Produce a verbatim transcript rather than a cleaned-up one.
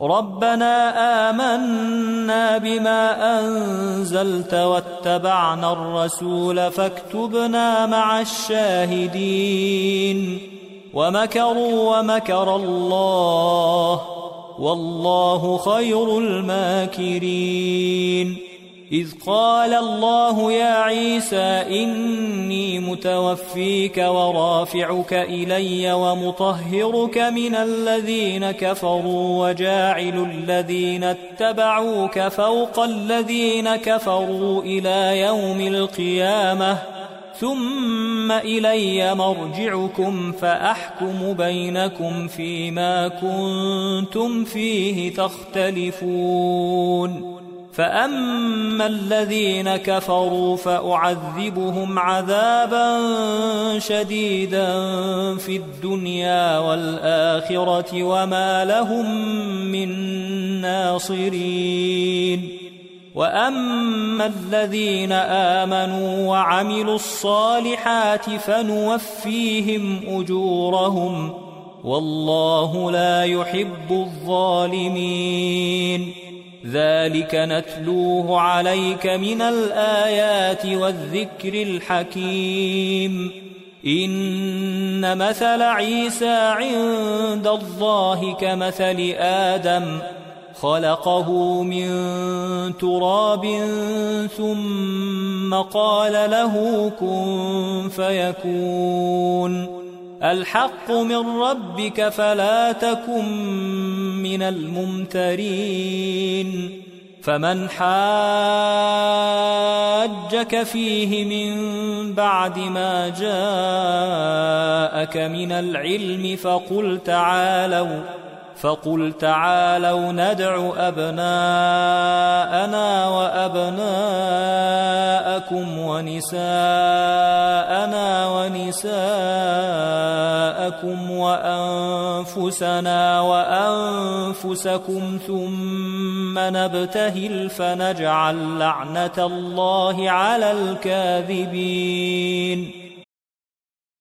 ربنا آمنا بما أنزلت واتبعنا الرسول فاكتبنا مع الشاهدين ومكروا ومكر الله والله خير الماكرين إذ قال الله يا عيسى إني متوفيك ورافعك إلي ومطهرك من الذين كفروا وجاعل الذين اتبعوك فوق الذين كفروا إلى يوم القيامة ثم إلي مرجعكم فأحكم بينكم فيما كنتم فيه تختلفون فأما الذين كفروا فأعذبهم عذابا شديدا في الدنيا والآخرة وما لهم من ناصرين وأما الذين آمنوا وعملوا الصالحات فنوفيهم أجورهم والله لا يحب الظالمين ذلك نتلوه عليك من الآيات والذكر الحكيم إن مثل عيسى عند الله كمثل آدم خلقه من تراب ثم قال له كن فيكون الحق من ربك فلا تكن من الممترين فمن حاجك فيه من بعد ما جاءك من العلم فقل تعالوا فقل تعالوا ندع أبناءنا وأبناءكم ونساءنا ونساءكم وأنفسنا وأنفسكم ثم نبتهل فنجعل لعنة الله على الكاذبين